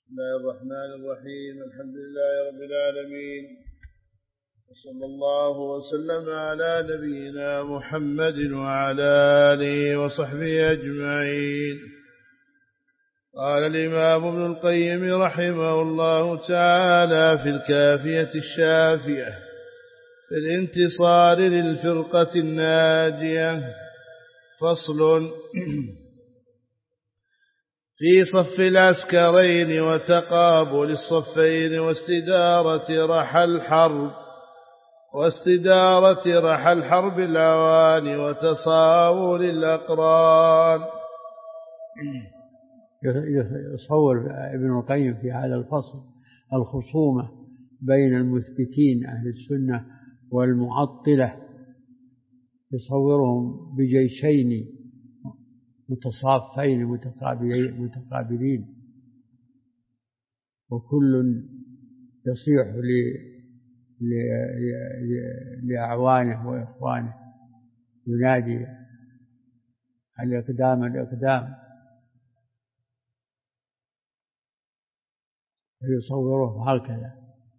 بسم الله الرحمن الرحيم. الحمد لله رب العالمين، وصلى الله وسلم على نبينا محمد وعلى آله وصحبه أجمعين. قال الإمام ابن القيم رحمه الله تعالى في الكافية الشافية في الانتصار للفرقة الناجية: فصل: في صف العسكرين وتقابل الصفين واستدارة رحى الحرب العوان وتصاول الأقران. يصور ابن القيم في هذا الفصل الخصومة بين المثبتين أهل السنة والمعطلة، يصورهم بجيشين متصافين متقابلين، وكل يصيح لأعوانه وإخوانه، ينادي الإقدام، فيصوره هكذا.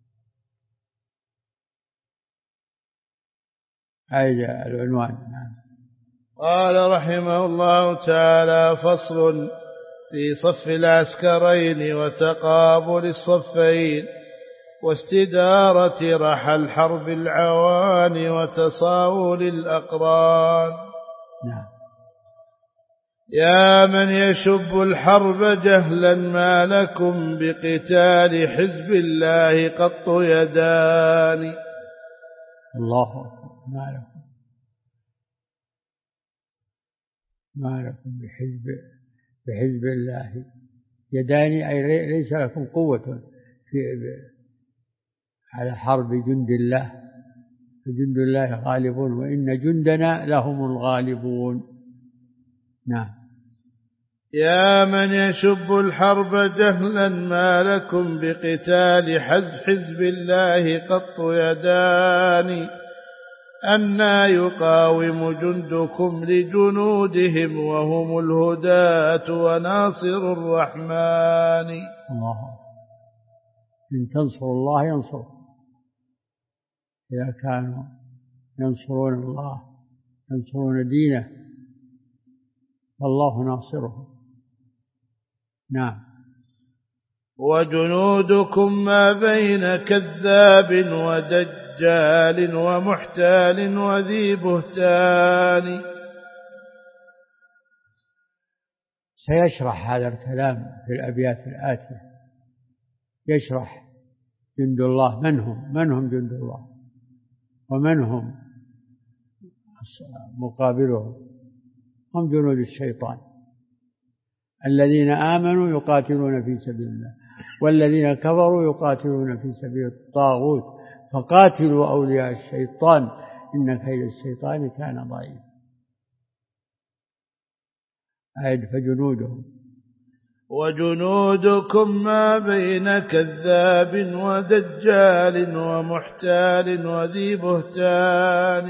هذا العنوان. قال رحمه الله تعالى: فصل: في صف العسكرين وتقابل الصفين واستدارة رحى الحرب العوان وتصاول الأقران. يا من يشب الحرب جهلا، ما لكم بقتال حزب الله قط يدان. الله أكبر. ما لكم بحزب الله يدان، أي ليس لكم قوة على حرب جند الله، فجند الله غالبون وإن جندنا لهم الغالبون. نعم. يا من يشب الحرب جهلا، ما لكم بقتال حزب الله قط يدان. أنى يقاوم جندكم لجنودهم وهم الهداة وناصر الرحمن. الله، إن تنصروا الله ينصركم. إذا كانوا ينصرون الله ينصرون دينه والله ناصرهم. نعم. وجنودكم ما بين كذاب ودجال ومحتال وذي بهتان. سيشرح هذا الكلام في الأبيات الآتية، يشرح جند الله من هم جند الله ومن هم مقابلهم. هم جنود الشيطان الذين آمنوا يقاتلون في سبيل الله، والذين كفروا يقاتلون في سبيل الطاغوت، فقاتلوا أولياء الشيطان إن كيد الشيطان كان ضعيفا. فجنودهم. وجنودكم ما بين كذاب ودجال ومحتال وذي بهتان.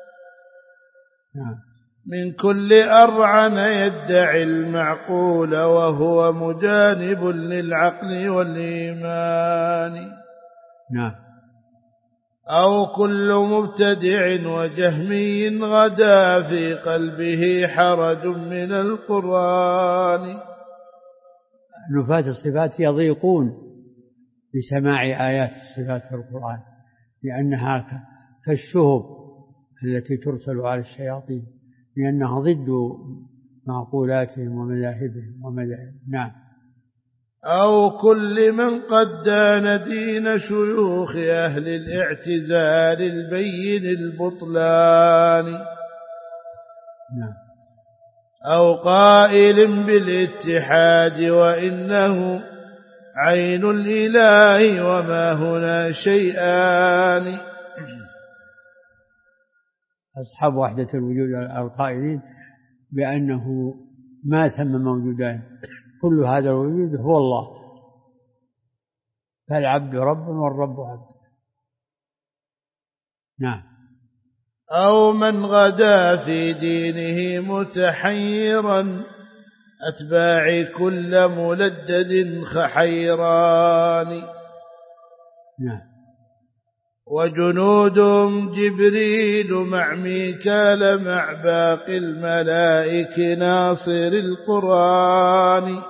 نعم. من كل أرعن يدعي المعقول وهو مجانب للعقل والإيمان. نعم. أو كل مبتدع وجهمي غدا في قلبه حرج من القرآن. نفاة الصفات يضيقون بسماع آيات الصفات في القرآن، لأنها كالشهب التي ترسل على الشياطين، لأنها ضد معقولاتهم ومذاهبهم. نعم. أو كل من قد دان دين شيوخ أهل الاعتزال البين البطلان. نعم. أو قائل بالاتحاد وإنه عين الإله وما هنا شيئان. أصحاب وحدة الوجود القائلين بأنه ما ثم موجودان، كل هذا الوجود هو الله، فالعبد رب والرب عبد. نعم. أو من غدا في دينه متحيرا أتباع كل ملدد حيران. نعم. وجنودهم جبريل مع ميكال مع باقي الملائك ناصر القرآن.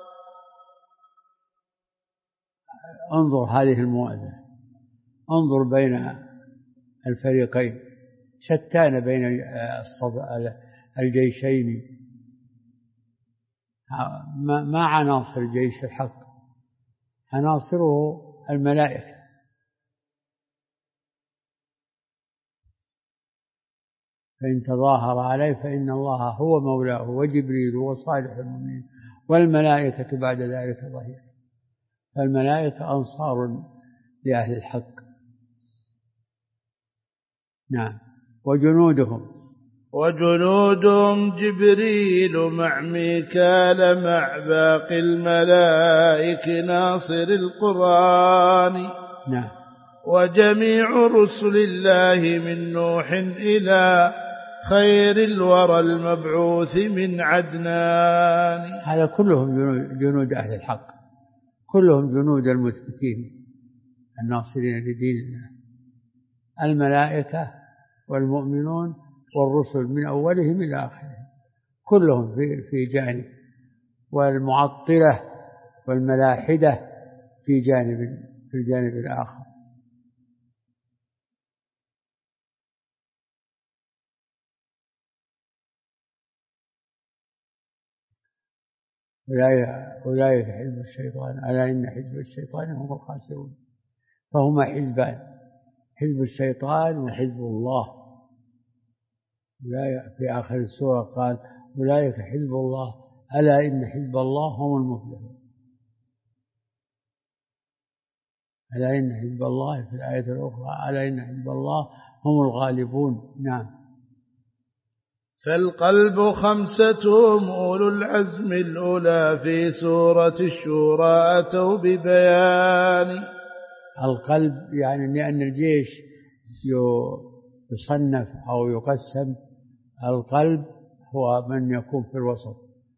انظر هذه الموازنة، انظر بين الفريقين، شتان بين الجيشين. ما عناصر جيش الحق، عناصره الملائكة. فإن تظاهر عليه فإن الله هو مولاه وجبريل وصالح المؤمنين والملائكة بعد ذلك ظهير. فالملائكة أنصار لأهل الحق. نعم. وجنودهم جبريل مع ميكال مع باقي الملائك ناصر القرآن. نعم. وجميع رسل الله من نوح إلى خير الورى المبعوث من عدنان. هذا كلهم جنود أهل الحق، كلهم جنود المثبتين الناصرين لدين الله، الملائكة والمؤمنون والرسل من أولهم إلى آخرهم كلهم في جانب، والمعطلة والملاحدة في الجانب الآخر. أولئك حزب الشيطان ألا إن حزب الشيطان هم الخاسرون. فهما حزبان، حزب الشيطان وحزب الله. في آخر السورة قال أولئك حزب الله ألا إن حزب الله هم المفلحون. ألا إن حزب الله في الآية الأخرى ألا إن حزب الله هم الغالبون. نعم. فالقلب خمسة أولو العزم الأولى في سورة الشورى أتوا ببيان. القلب يعني لأن الجيش يصنف أو يقسم، القلب هو من يكون في الوسط،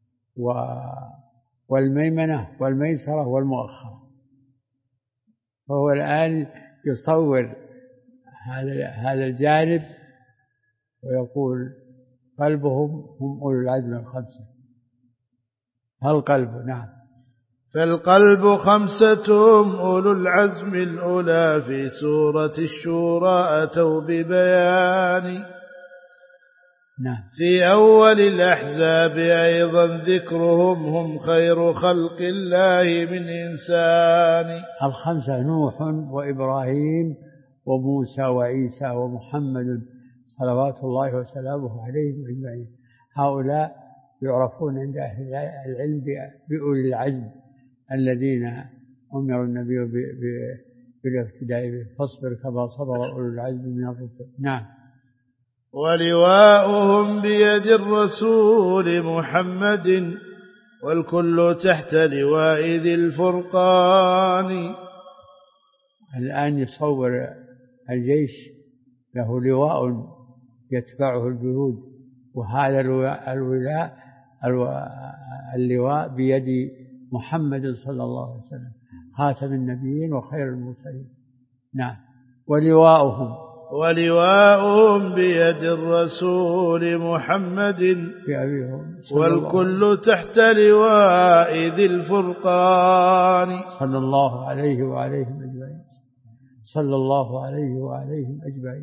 والميمنة والميسرة والمؤخرة. فهو الآن يصور هذا الجانب ويقول قلبهم هم أولو العزم الخمسة. القلب. نعم. فالقلب خمسة أولو العزم الأولى في سورة الشورى أتوا ببيان. نعم. في أول الأحزاب أيضا ذكرهم هم خير خلق الله من إنسان. الخمسة نوح وإبراهيم وموسى وعيسى ومحمد صلوات الله وسلامه عليهم أجمعين. هؤلاء يعرفون عند أهل العلم بأولي العزم الذين أمر النبي بالاقتداء به، فاصبر كما صبر أولو العزم من الرسل. نعم. ولواؤهم بيد الرسول محمد والكل تحت لواء ذي الفرقان. الآن يصور الجيش له لواء يتبعه الجنود، وهذا اللواء بيد محمد صلى الله عليه وسلم خاتم النبيين وخير المرسلين. نعم. ولواؤهم بيد الرسول محمد والكل تحت لواء ذي الفرقان. صلى الله عليه وعليهم أجمعين. صلى الله عليه وعليهم أجمعين.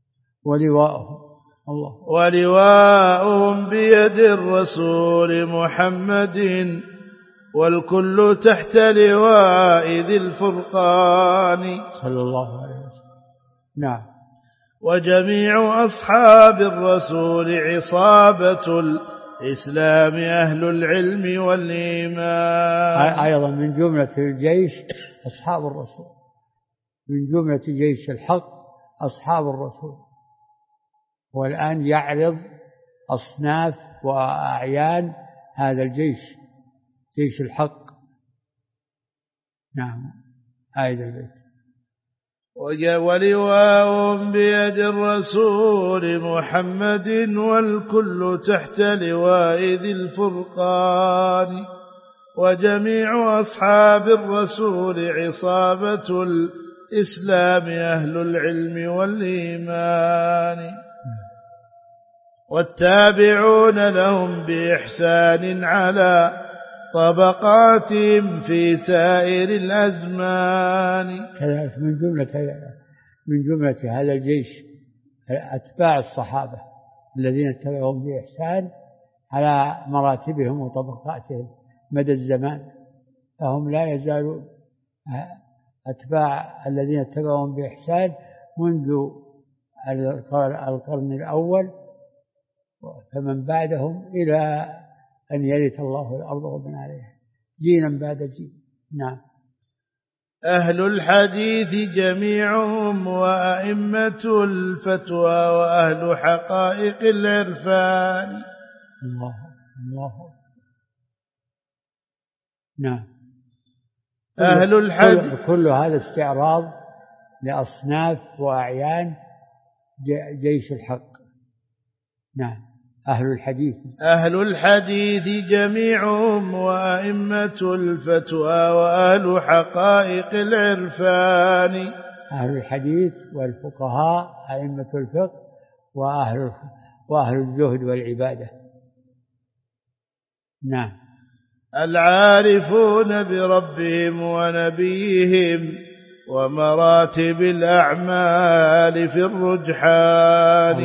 ولواؤهم بيد الرسول محمد والكل تحت لواء ذي الفرقان. صلى الله عليه وسلم. نعم. وجميع أصحاب الرسول عصابة الإسلام أهل العلم والإيمان. أيضا من جملة الجيش أصحاب الرسول، من جملة جيش الحق أصحاب الرسول. والآن يعرض أصناف وأعيان هذا الجيش، جيش الحق. نعم. آية البيت. ولواء بيد الرسول محمد والكل تحت لواء ذي الفرقان وجميع أصحاب الرسول عصابة الإسلام أهل العلم والإيمان والتابعون لهم بإحسان على طبقاتهم في سائر الأزمان. كذلك من جملة هذا الجيش أتباع الصحابة الذين اتبعهم بإحسان على مراتبهم وطبقاتهم مدى الزمان، فهم لا يزالوا أتباع الذين اتبعهم بإحسان منذ القرن الأول فمن بعدهم إلى أن يرث الله الأرض ومن عليها جيلا بعد جيل. نعم. أهل الحديث جميعهم وأئمة الفتوى وأهل حقائق العرفان. الله. نعم. أهل الحديث كل هذا استعراض لأصناف وأعيان جيش الحق. نعم. أهل الحديث جميعهم وأئمة الفتوى وأهل حقائق العرفان. أهل الحديث والفقهاء أئمة الفقه وأهل الزهد والعبادة. نعم. العارفون بربهم ونبيهم ومراتب الأعمال في الرجحان.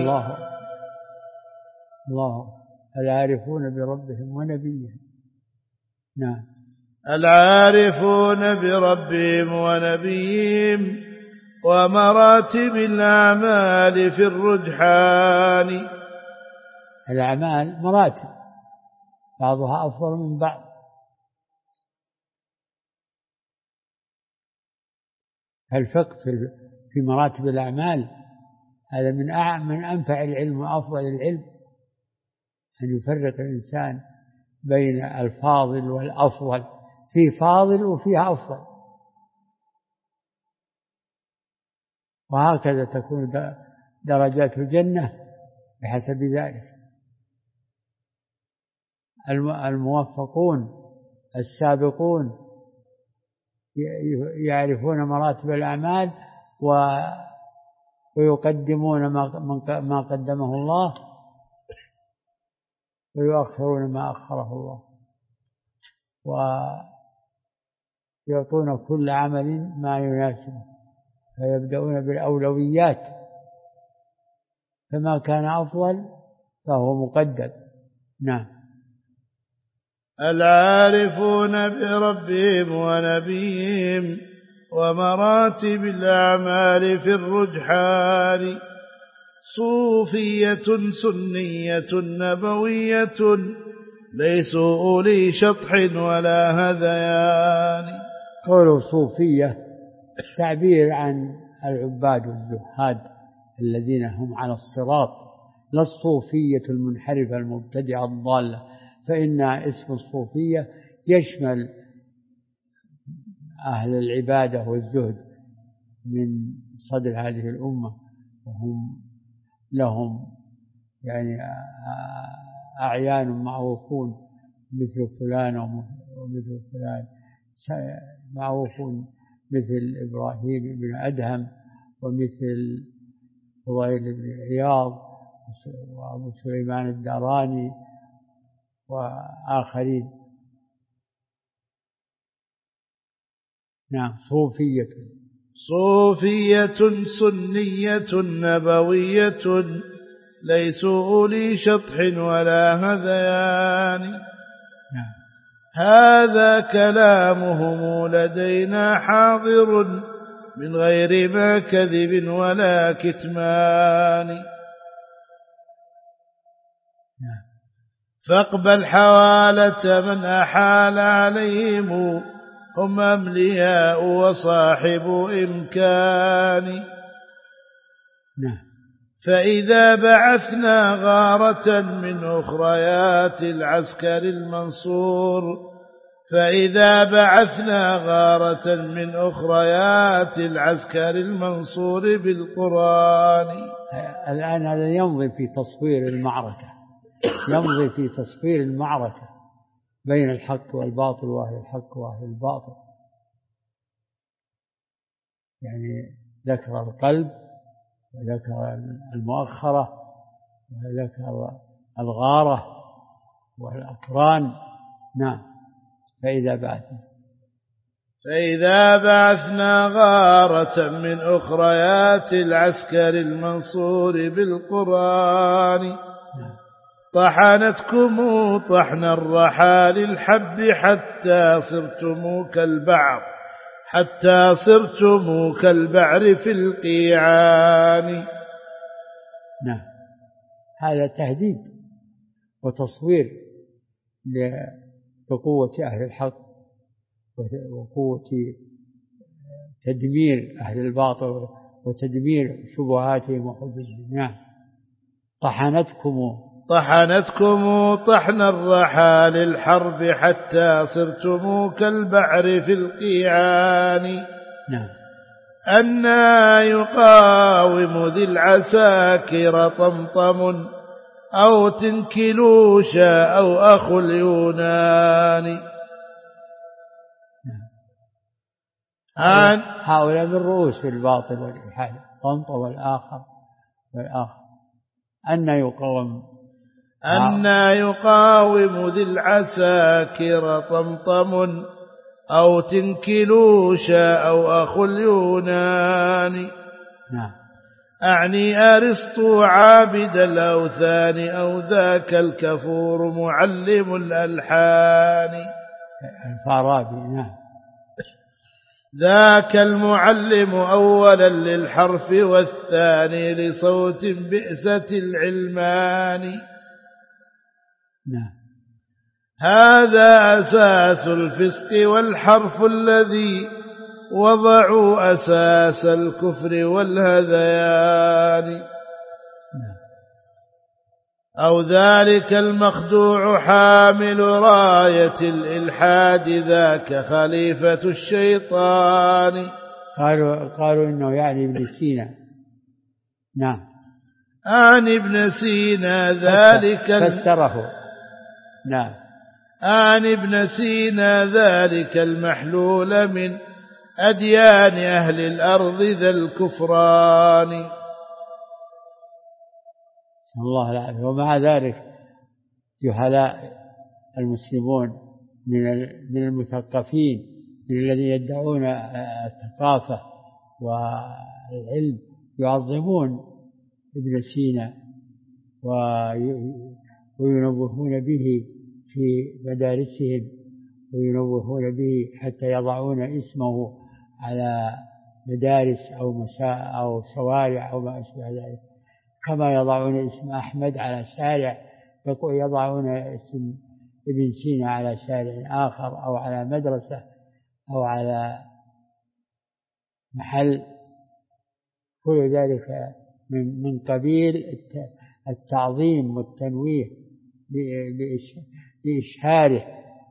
الله. العارفون بربهم ونبيهم. نعم. العارفون بربهم ونبيهم ومراتب الأعمال في الرجحان. الأعمال مراتب بعضها أفضل من بعض، الفقه في مراتب الأعمال هذا من أنفع العلم وأفضل العلم، أن يفرق الإنسان بين الفاضل والأفضل، فيه فاضل وفيه أفضل، وهكذا تكون درجات الجنة بحسب ذلك. الموفقون السابقون يعرفون مراتب الأعمال ويقدمون ما قدمه الله ويؤخرون ما أخره الله، ويعطون كل عمل ما يناسبه، فيبدأون بالأولويات، فما كان أفضل فهو مقدم. نعم. العارفون بربهم ونبيهم ومراتب الأعمال في الرجحان. صوفية سنية نبوية ليسوا أولي شطح ولا هذيان. قولوا صوفية تعبير عن العباد والزهاد الذين هم على الصراط، لا الصوفية المنحرفة المبتدعة الضالة، فإن اسم الصوفية يشمل أهل العبادة والزهد من صدر هذه الأمة، وهم لهم يعني أعيان معروفون مثل فلان ومثل فلان، معروفون مثل إبراهيم بن أدهم ومثل فضيل بن عياض وأبو سليمان الداراني وآخرين. نعم. صوفية سنية نبوية ليسوا أولي شطح ولا هذيان. نعم. هذا كلامهم لدينا حاضر من غير ما كذب ولا كتمان. نعم. فاقبل حوالة من أحال عليهم هم أملياء وصاحب إمكان. نعم. فإذا بعثنا غارة من أخريات العسكر المنصور فإذا بعثنا غارة من أخريات العسكر المنصور بالقرآن. الآن هذا يمضي في تصوير المعركة، يمضي في تصوير المعركة بين الحق والباطل وأهل الحق وأهل الباطل. يعني ذكر القلب وذكر المؤخرة وذكر الغارة والأقران. نعم. فإذا بعثنا غارة من أخريات العسكر المنصور بالقرآن طحنتكم طحن الرحال الحب حتى صرتم كالبعر في القيعان. نعم. هذا تهديد وتصوير بقوة أهل الحق وقوة تدمير أهل الباطل وتدمير شبهاتهم وحججهم. نعم. طحنتكم طحن الرحال الحرب حتى صرتم كالبعر في القيعان. نعم. أنا يقاوم ذي العساكر طمطم أو تنكلوشا أو أخو اليونان. هؤلاء من رؤوس الباطل والإلحاد، طمطم والآخر أن يقاوم ذي العساكر طمطم أو تنكلوشا أو أخو اليونان. نعم. أعني أرسطو عابد الأوثان أو ذاك الكفور معلم الألحان. الفارابي. نعم. ذاك المعلم أولا للحرف والثاني لصوت بئسة العلمان. نعم. هذا أساس الفسق والحرف الذي وضعوا أساس الكفر والهذيان. أو ذلك المخدوع حامل راية الإلحاد ذاك خليفة الشيطان. قالوا إنه يعني ابن سينا. نعم. عن ابن سينا ذلك فسره. نعم. عن ابن سينا ذلك المحلول من أديان أهل الأرض ذا الكفران. نسأل الله العافية. ومع ذلك جهلاء المسلمون من المثقفين من الذين يدعون الثقافة والعلم يعظمون ابن سينا وينوهون به في مدارسهم وينوهون به حتى يضعون اسمه على مدارس أو شوارع أو ما أشبه ذلك، كما يضعون اسم أحمد على شارع يضعون اسم ابن سينا على شارع آخر أو على مدرسة أو على محل. كل ذلك من قبيل التعظيم والتنويه لإشهاره.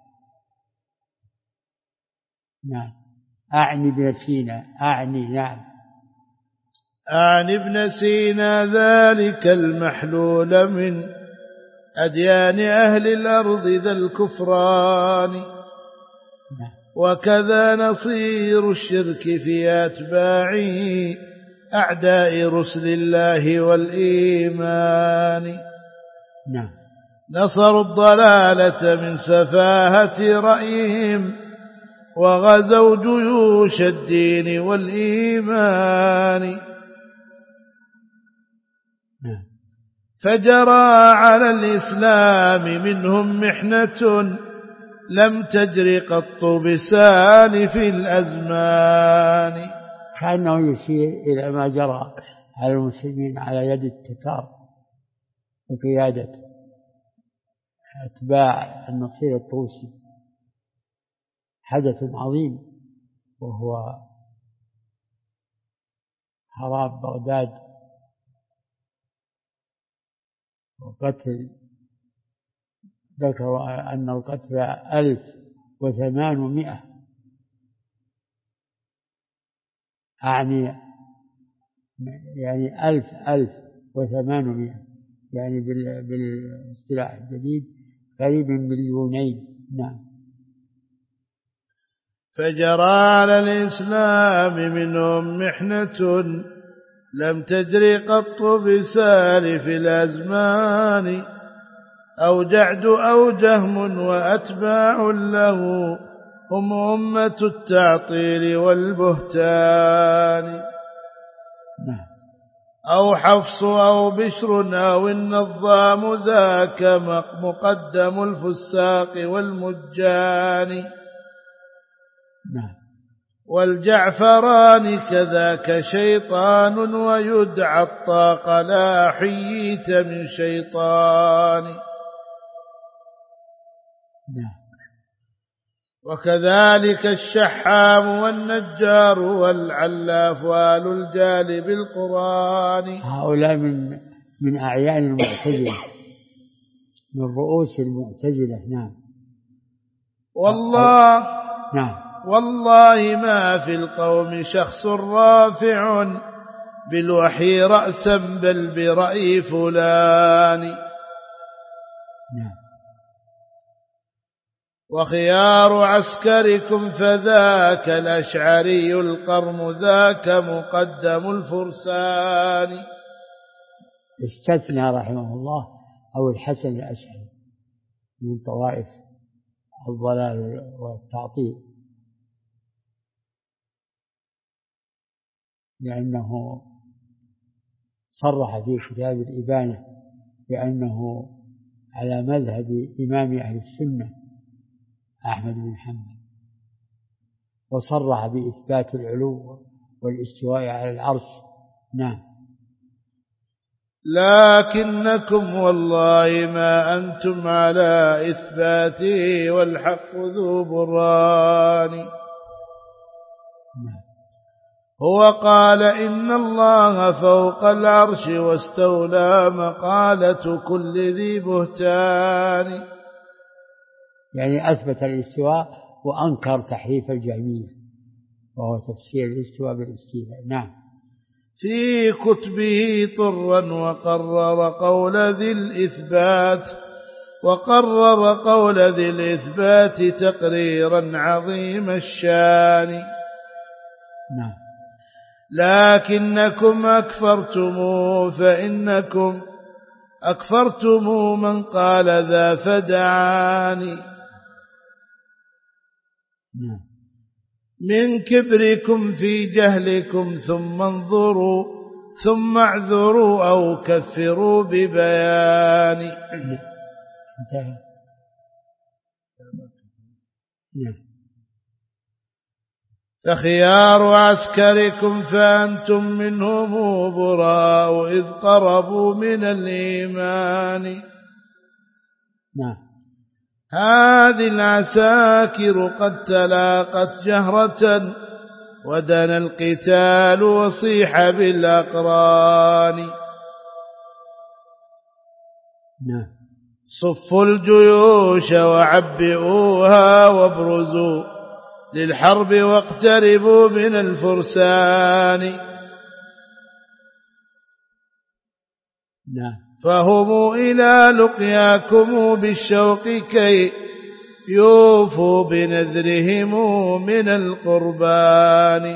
نعم. أعني ابن سينا. نعم. أعني ابن سينا ذلك المحلول من أديان أهل الأرض ذا الكفران. وكذا نصير الشرك في أتباعه أعداء رسل الله والإيمان. نعم. نصروا الضلالة من سفاهة رأيهم وغزوا جيوش الدين والإيمان. فجرى على الإسلام منهم محنة لم تجر قط بسالف الأزمان. كأنه يشير إلى ما جرى على المسلمين على يد التتار وقيادة أتباع النصير الطوسي، حدث عظيم وهو خراب بغداد وقتل. ذكروا أن القتل 1000 وثمانمائة، أعني يعني 1000 و800، يعني بالاصطلاح الجديد قريب من مليونين. نعم. فجرى على الإسلام منهم محنة لم تجري قط بسالف الأزمان، أو جعد أو جهم وأتباع له هم أمة التعطيل والبهتان، أو حفص أو بشر أو النظام ذاك مقدم الفساق والمجان، والجعفران كذاك شيطان ويدعى الطاق لا حييت من شيطان، وكذلك الشحام والنجار والعلاف وآل الجال بالقرآن. هؤلاء من أعيان المعتزلة، من رؤوس المعتزلة. نعم. والله ما في القوم شخص رافع بالوحي رأسا بل برأي فلان، وخيار عسكركم فذاك الأشعري القرم ذاك مقدم الفرسان. استثنى رحمه الله أو الحسن الأشعري من طوائف الضلال والتعطيل، لأنه صرح في كتاب الإبانة بأنه على مذهب إمام أهل السنة أحمد بن حنبل، وصرح بإثبات العلو والاستواء على العرش. نعم. لكنكم والله ما أنتم على إثباته والحق ذو برهان. هو قال إن الله فوق العرش واستولى مقالة كل ذي بهتان، يعني أثبت الاستواء وأنكر تحريف الجهمية، وهو تفسير الاستواء بالاستيلاء. نعم. في كتبه طرا وقرر قول ذي الإثبات تقريرا عظيم الشان. نعم. لكنكم أكفرتم فإنكم أكفرتم من قال ذا فدعاني. من كبركم في جهلكم ثم انظروا ثم اعذروا أو كفروا ببيان. فخيار عسكركم فأنتم منهم براء إذ قربوا من الإيمان. هذه العساكر قد تلاقت جهرة ودنا القتال وصيح بالأقران. صفوا الجيوش وعبئوها وابرزوا للحرب واقتربوا من الفرسان. فهم إلى لقياكم بالشوق كي يوفوا بنذرهم من القربان.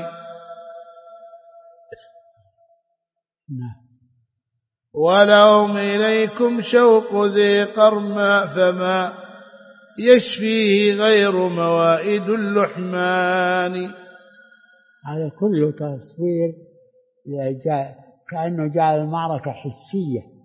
ولهم إليكم شوق ذي قرما فما يشفيه غير موائد اللحمان. هذا كله تصوير كأنه جعل المعركة حسية.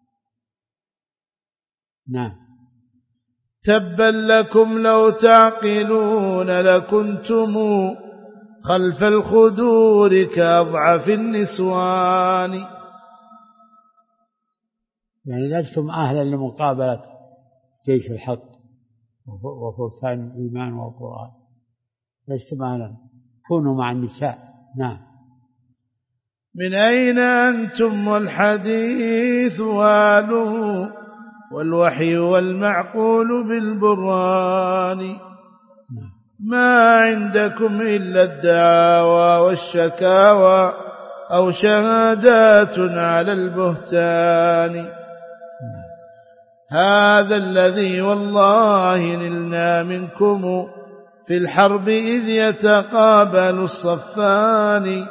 نعم. تبا لكم لو تعقلون لكنتم خلف الخدور كأضعف النسوان. يعني لستم أهلا لمقابلة جيش الحق وفرسان الإيمان والقرآن، لستم أهلا، كونوا مع النساء. نعم. من أين أنتم والحديث واله والوحي والمعقول بالبرهان. ما عندكم إلا الدعاوى والشكاوى أو شهادات على البهتان. هذا الذي والله نلنا منكم في الحرب إذ يتقابل الصفان.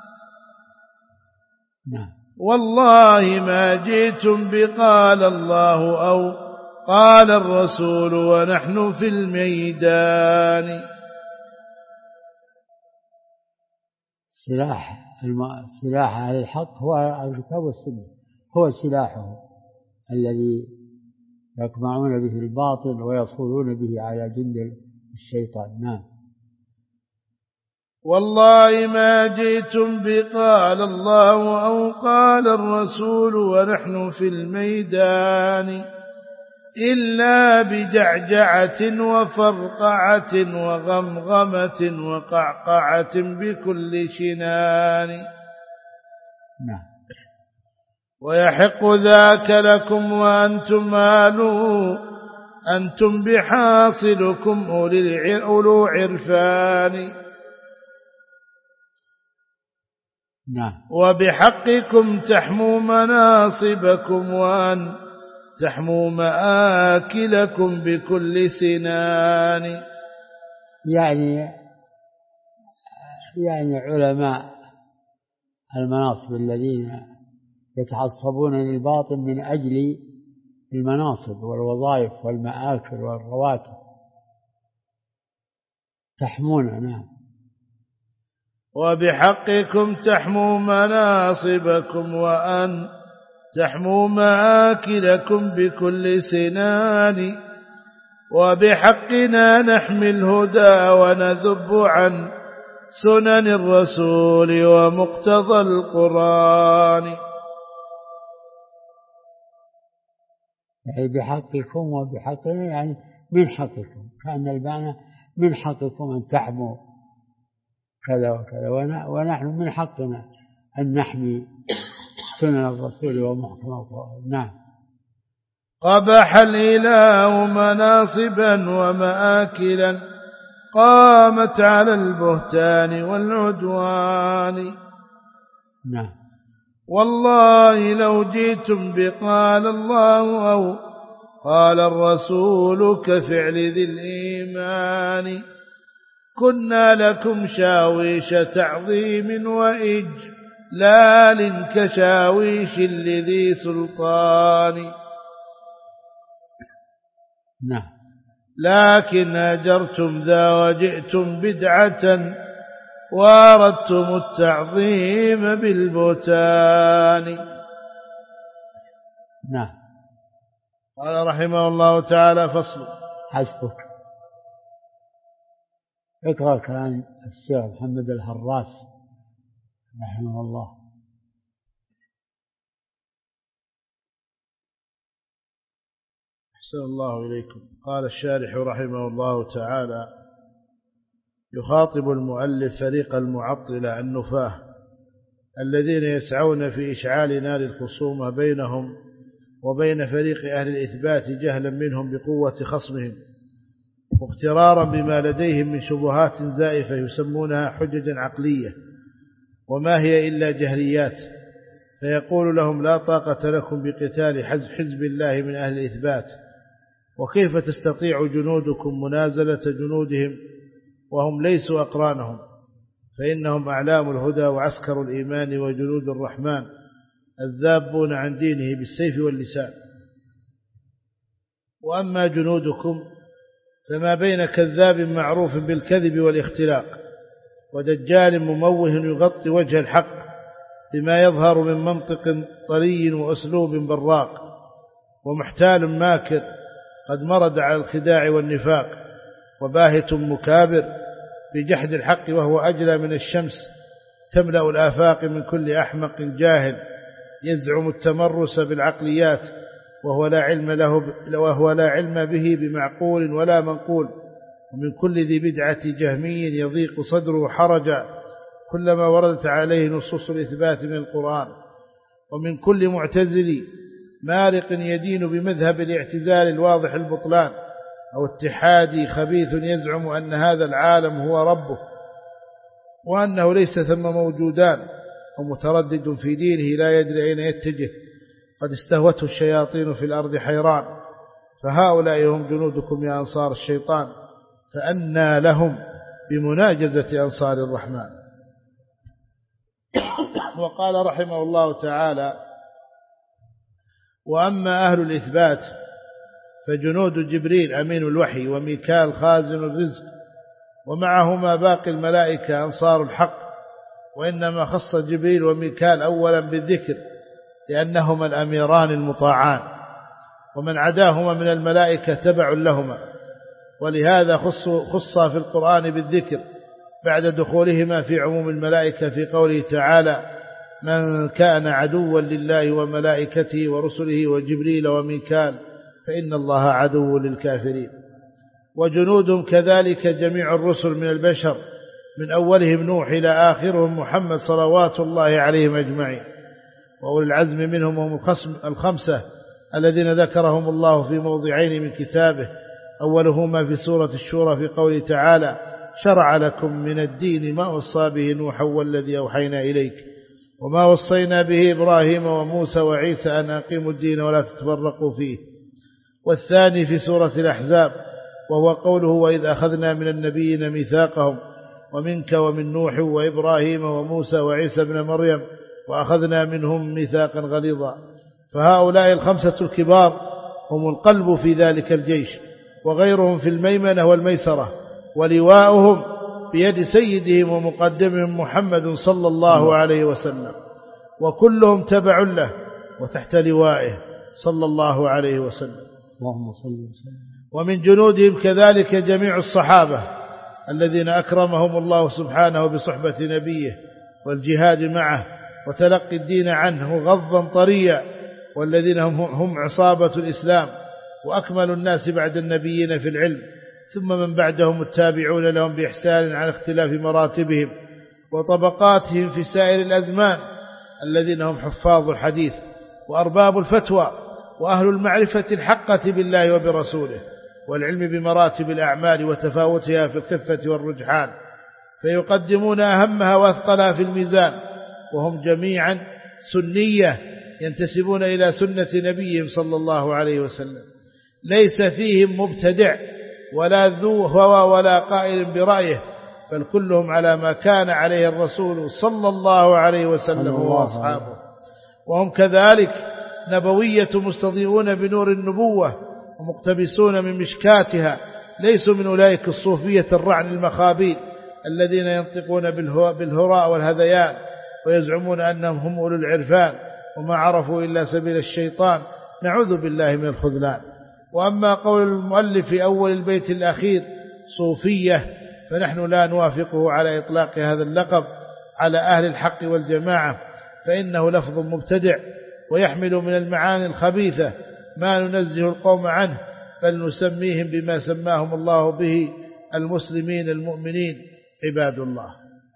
والله ما جئتم بقال الله أو قال الرسول ونحن في الميدان. سلاح أهل الحق هو الكتاب والسنة، هو سلاحه الذي يقمعون به الباطل ويصولون به على جند الشيطان. نعم. والله ما جئتم بقال الله أو قال الرسول ونحن في الميدان إلا بجعجعة وفرقعة وغمغمة وقعقعة بكل شنان. نعم. ويحق ذاك لكم وأنتم آلوا أنتم بحاصلكم أولو عرفان. نعم. وبحقكم تحموا مناصبكم وأن تحموا مآكلكم بكل سنان. يعني علماء المناصب الذين يتعصبون للباطل من أجل المناصب والوظائف والمآكل والرواتب تحمون. نعم. وبحقكم تحموا مناصبكم وأن تحموا مآكلكم بكل سنان. وبحقنا نحمي الهدى ونذب عن سنن الرسول ومقتضى القرآن. يعني بحقكم وبحقنا يعني من حقكم، كأن المعنى من حقكم أن تحموا كذا وكذا، ونحن من حقنا أن نحمي سنن الرسول ومحكم القرآن. نعم. قبح الإله مناصبا ومآكلا قامت على البهتان والعدوان. نعم. والله لو جئتم بقال الله أو قال الرسول كفعل ذي الإيمان كنا لكم شاويش تعظيم وإجلال كشاويش لذي سلطان. نعم. لكن أجرتم ذا وجئتم بدعة واردتم التعظيم بالبهتان. نعم. قال رحمه الله تعالى: فصل. حسبك. اقرأ كلام الشيخ محمد الهراس رحمه الله. أحسن الله إليكم. قال الشارح رحمه الله تعالى: يخاطب المؤلف فريق المعطلة النفاة الذين يسعون في إشعال نار الخصومة بينهم وبين فريق أهل الإثبات جهلا منهم بقوة خصمهم واغترارا بما لديهم من شبهات زائفة يسمونها حججا عقلية وما هي إلا جهريات، فيقول لهم: لا طاقة لكم بقتال حزب الله من أهل الإثبات، وكيف تستطيع جنودكم منازلة جنودهم وهم ليسوا أقرانهم، فإنهم أعلام الهدى وعسكر الإيمان وجنود الرحمن الذابون عن دينه بالسيف واللسان. وأما جنودكم فما بين كذاب معروف بالكذب والاختلاق ودجال مموه يغطي وجه الحق بما يظهر من منطق طري وأسلوب براق ومحتال ماكر قد مرد على الخداع والنفاق وباهت مكابر بجحد الحق وهو أجلى من الشمس تملأ الآفاق من كل أحمق جاهل يزعم التمرس بالعقليات وهو لا علم به بمعقول ولا منقول، ومن كل ذي بدعة جهمي يضيق صدره حرجا كلما وردت عليه نصوص الإثبات من القرآن، ومن كل معتزلي مارق يدين بمذهب الاعتزال الواضح البطلان أو اتحادي خبيث يزعم أن هذا العالم هو ربه وأنه ليس ثم موجودان، أو متردد في دينه لا يدري أين يتجه، قد استهوته الشياطين في الأرض حيران، فهؤلاء هم جنودكم يا أنصار الشيطان، فأنى لهم بمناجزة أنصار الرحمن. وقال رحمه الله تعالى: وأما أهل الإثبات فجنود جبريل أمين الوحي، وميكال خازن الرزق، ومعهما باقي الملائكة أنصار الحق، وإنما خص جبريل وميكال أولا بالذكر لأنهما الأميران المطاعان، ومن عداهما من الملائكة تبع لهما، ولهذا خص في القرآن بالذكر بعد دخولهما في عموم الملائكة في قوله تعالى: من كان عدوا لله وملائكته ورسله وجبريل وميكال فإن الله عدو للكافرين. وجنودهم كذلك جميع الرسل من البشر من أولهم نوح إلى آخرهم محمد صلوات الله عليهم أجمعين. وأولي العزم منهم هم الخمسة الذين ذكرهم الله في موضعين من كتابه، أولهما في سورة الشورى في قوله تعالى: شرع لكم من الدين ما وصى به نوحا والذي أوحينا إليك وما وصينا به إبراهيم وموسى وعيسى أن أقيموا الدين ولا تتفرقوا فيه. والثاني في سورة الأحزاب وهو قوله: وإذ أخذنا من النبيين ميثاقهم ومنك ومن نوح وإبراهيم وموسى وعيسى بن مريم وأخذنا منهم ميثاقا غليظا. فهؤلاء الخمسة الكبار هم القلب في ذلك الجيش، وغيرهم في الميمنة والميسرة، ولواؤهم بيد سيدهم ومقدمهم محمد صلى الله عليه وسلم، وكلهم تبع له وتحت لوائه صلى الله عليه وسلم. اللهم صل وسلم. ومن جنودهم كذلك جميع الصحابة الذين أكرمهم الله سبحانه بصحبة نبيه والجهاد معه وتلقي الدين عنه غضا طريا، والذين هم عصابة الإسلام وأكمل الناس بعد النبيين في العلم، ثم من بعدهم التابعون لهم بإحسان على اختلاف مراتبهم وطبقاتهم في سائر الأزمان، الذين هم حفاظ الحديث وأرباب الفتوى وأهل المعرفة الحقة بالله وبرسوله، والعلم بمراتب الأعمال وتفاوتها في الخفة والرجحان، فيقدمون أهمها وأثقلها في الميزان، وهم جميعا سنية ينتسبون إلى سنة نبيهم صلى الله عليه وسلم، ليس فيهم مبتدع ولا ذو هوى ولا قائل برأيه، بل كلهم على ما كان عليه الرسول صلى الله عليه وسلم وأصحابه. وهم كذلك نبوية مستضيئون بنور النبوة ومقتبسون من مشكاتها، ليسوا من أولئك الصوفية الرعن المخابيل الذين ينطقون بالهراء والهذيان ويزعمون أنهم هم أولو العرفان وما عرفوا إلا سبيل الشيطان، نعوذ بالله من الخذلان. وأما قول المؤلف في أول البيت الأخير صوفية، فنحن لا نوافقه على إطلاق هذا اللقب على أهل الحق والجماعة، فإنه لفظ مبتدع ويحمل من المعاني الخبيثة ما ننزه القوم عنه، بل نسميهم بما سماهم الله به: المسلمين المؤمنين عباد الله.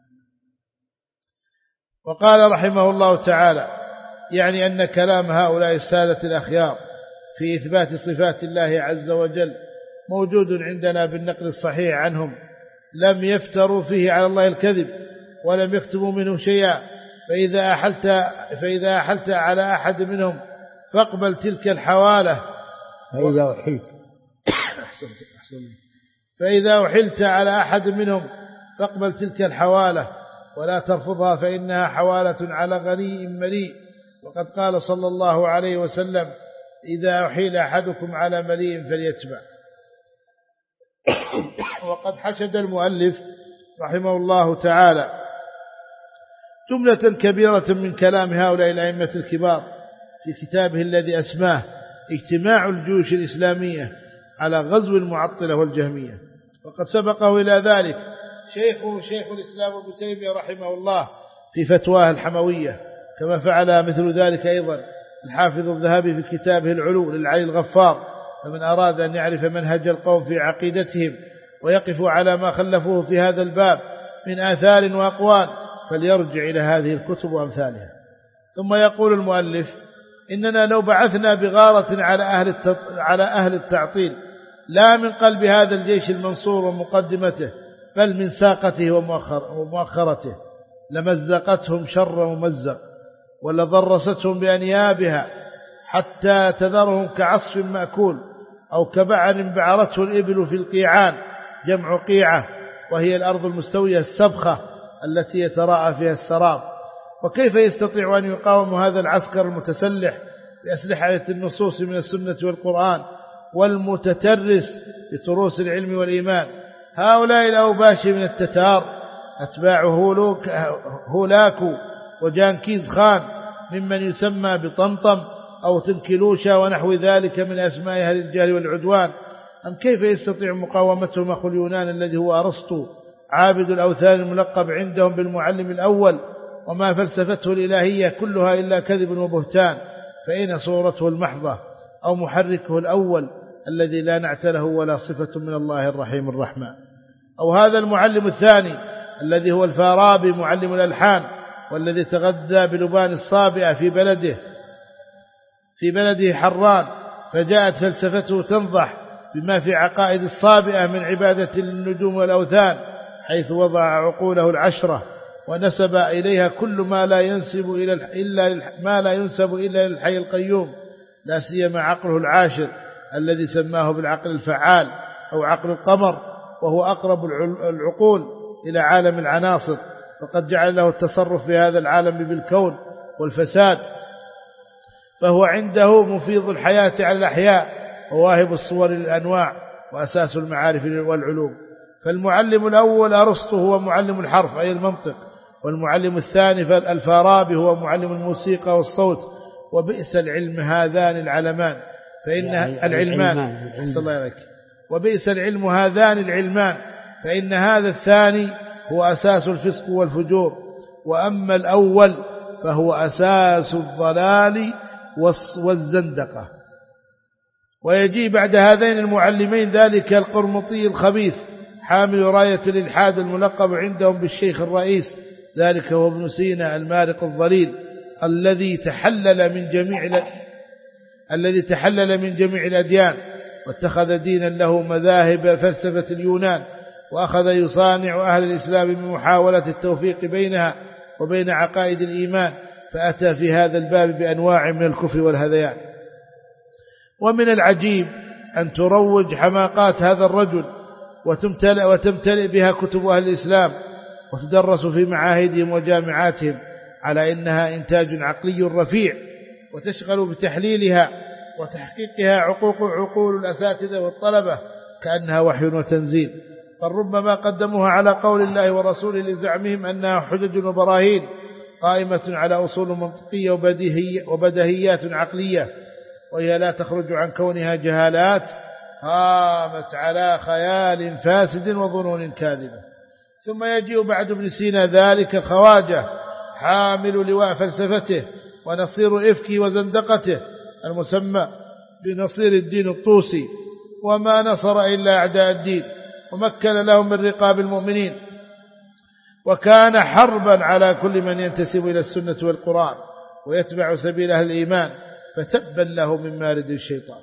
وقال رحمه الله تعالى: يعني أن كلام هؤلاء السادة الأخيار في إثبات صفات الله عز وجل موجود عندنا بالنقل الصحيح عنهم، لم يفتروا فيه على الله الكذب ولم يكتبوا منه شيئا، فإذا أحلت على أحد منهم فاقبل تلك الحوالة. فإذا أحلت على أحد منهم فاقبل تلك الحوالة ولا ترفضها، فإنها حوالة على غني مليء. وقد قال صلى الله عليه وسلم: إذا أحيل أحدكم على مليء فليتبع. وقد حشد المؤلف رحمه الله تعالى جملة كبيرة من كلام هؤلاء الأئمة الكبار في كتابه الذي أسماه اجتماع الجيوش الإسلامية على غزو المعطلة والجهمية. وقد سبقه إلى ذلك شيخ الإسلام ابن تيمية رحمه الله في فتواه الحموية، كما فعل مثل ذلك أيضا الحافظ الذهبي في كتابه العلو للعلي الغفار. فمن أراد أن يعرف منهج القوم في عقيدتهم ويقف على ما خلفوه في هذا الباب من آثار وأقوال فليرجع إلى هذه الكتب وأمثالها. ثم يقول المؤلف: إننا لو بعثنا بغارة على أهل التعطيل لا من قلب هذا الجيش المنصور ومقدمته، بل من ساقته ومؤخرته، لمزقتهم شر ممزق، ولضرستهم بأنيابها حتى تذرهم كعصف مأكول، أو كبعر بعرته الإبل في القيعان، جمع قيعة، وهي الأرض المستوية السبخة التي يتراءى فيها السراب. وكيف يستطيع أن يقاوم هذا العسكر المتسلح بأسلحة النصوص من السنة والقرآن والمتترس بتروس العلم والإيمان؟ هؤلاء الأوباش من التتار أتباع هولاكو وجانكيز خان، ممن يسمى بطمطم أو تنكلوشا ونحو ذلك من أسماء أهل الجهل والعدوان. أم كيف يستطيع مقاومتهم أخو اليونان الذي هو أرسطو عابد الأوثان الملقب عندهم بالمعلم الأول، وما فلسفته الإلهية كلها إلا كذب وبهتان؟ فأين صورته المحضة أو محركه الأول الذي لا نعت له ولا صفة من الله الرحيم الرحمن؟ أو هذا المعلم الثاني الذي هو الفارابي معلم الألحان، والذي تغذى بلبان الصابئة في بلده حران، فجاءت فلسفته تنضح بما في عقائد الصابئة من عبادة النجوم والأوثان، حيث وضع عقوله العشرة ونسب إليها كل ما لا ينسب إلا للحي القيوم، لا سيما عقله العاشر الذي سماه بالعقل الفعال أو عقل القمر، وهو أقرب العقول إلى عالم العناصر، فقد جعل له التصرف في هذا العالم بالكون والفساد، فهو عنده مفيض الحياة على الأحياء وواهب الصور للأنواع وأساس المعارف والعلوم. فالمعلم الأول أرسطو هو معلم الحرف أي المنطق، والمعلم الثاني الفارابي هو معلم الموسيقى والصوت. وبئس العلم هذان العلمان، فإن العلمان وبئس العلم هذان العلمان، فإن هذا الثاني هو أساس الفسق والفجور، وأما الأول فهو أساس الضلال والزندقة. ويجي بعد هذين المعلمين ذلك القرمطي الخبيث حامل راية الإلحاد الملقب عندهم بالشيخ الرئيس، ذلك هو ابن سينا المارق الضليل الذي تحلل من جميع الأديان، واتخذ دينا له مذاهب فلسفة اليونان، وأخذ يصانع أهل الإسلام بمحاولة التوفيق بينها وبين عقائد الإيمان، فأتى في هذا الباب بأنواع من الكفر والهذيان. ومن العجيب أن تروج حماقات هذا الرجل وتمتلئ بها كتب أهل الإسلام وتدرس في معاهدهم وجامعاتهم على إنها إنتاج عقلي رفيع، وتشغل بتحليلها وتحقيقها عقول الأساتذة والطلبة كأنها وحي وتنزيل، بل ربما قدموها على قول الله ورسوله لزعمهم أنها حجج وبراهين قائمة على أصول منطقية وبدهيات عقلية، وهي لا تخرج عن كونها جهالات قامت على خيال فاسد وظنون كاذبة. ثم يجيء بعد ابن سينا ذلك الخواجة حامل لواء فلسفته ونصير إفكه وزندقته المسمى بنصير الدين الطوسي، وما نصر إلا أعداء الدين ومكن لهم من رقاب المؤمنين، وكان حربا على كل من ينتسب إلى السنة والقرآن ويتبع سبيل أهل الإيمان، فتبا له من مارد الشيطان.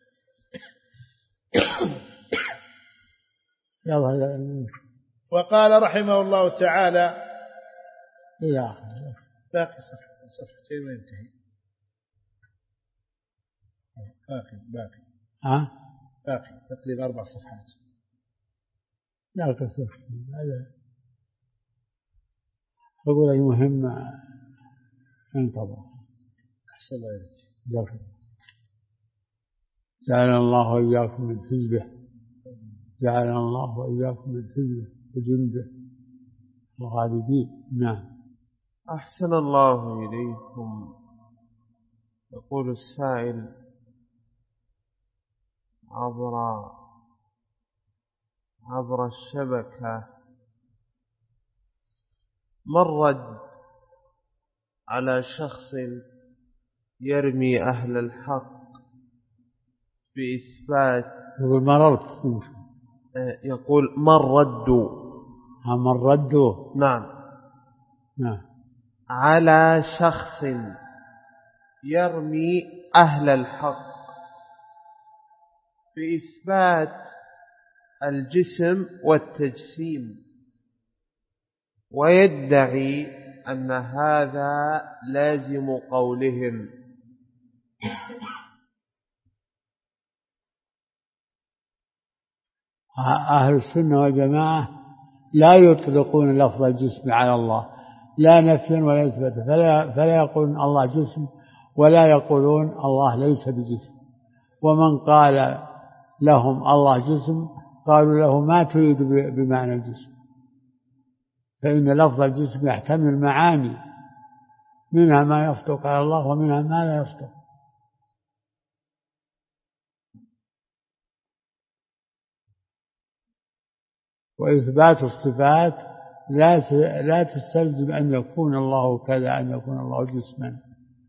وقال رحمه الله تعالى إلى آخر باقي صفحتين وينتهي. باقي تقريبا 4 صفحات. لا كثير هذا أقول المهم انتظر. أحسن الله إليك. جعلنا الله وإياكم من حزبه، جعلنا الله وإياكم من حزبه وجنده الغالبين. نعم. أحسن الله إليكم. يقول السائل عبر الشبكة: ما الرد على شخص يرمي أهل الحق بإثبات، يقول مررت، يقول ما الرد، نعم على شخص يرمي أهل الحق بإثبات الجسم والتجسيم، ويدعي أن هذا لازم قولهم. أهل السنة والجماعة لا يطلقون لفظ الجسم على الله لا نفيا ولا إثباتا، فلا يقولون الله جسم ولا يقولون الله ليس بجسم. ومن قال لهم الله جسم قالوا له ما تريد بمعنى الجسم، فإن لفظ الجسم يحتمل معاني، منها ما يصدق على الله ومنها ما لا يصدق. وإثبات الصفات لا تستلزم أن يكون الله كذا، أن يكون الله جسما.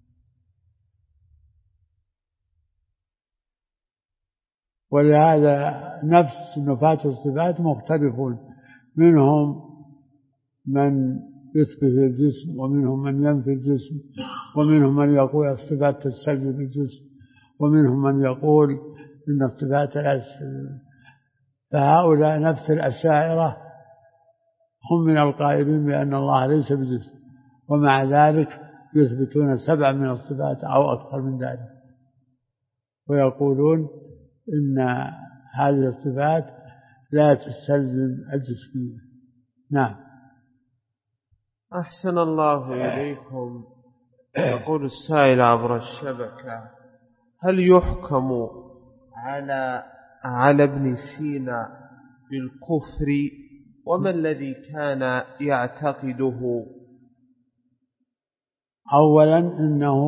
ولهذا نفس نفاة الصفات مختلفون، منهم من يثبت الجسم ومنهم من ينفي الجسم، ومنهم من يقول الصفات تستلزم الجسم، ومنهم من يقول إن الصفات لا تستلزم. فهؤلاء نفس الأشاعرة هم من القائلين بأن الله ليس بجسم، ومع ذلك يثبتون 7 من الصفات أو أكثر من ذلك، ويقولون إن هذه الصفات لا تستلزم الجسمية. نعم. أحسن الله إليكم. يقول السائل عبر الشبكة: هل يحكم على ابن سينا بالكفر، وما الذي كان يعتقده؟ أولا إنه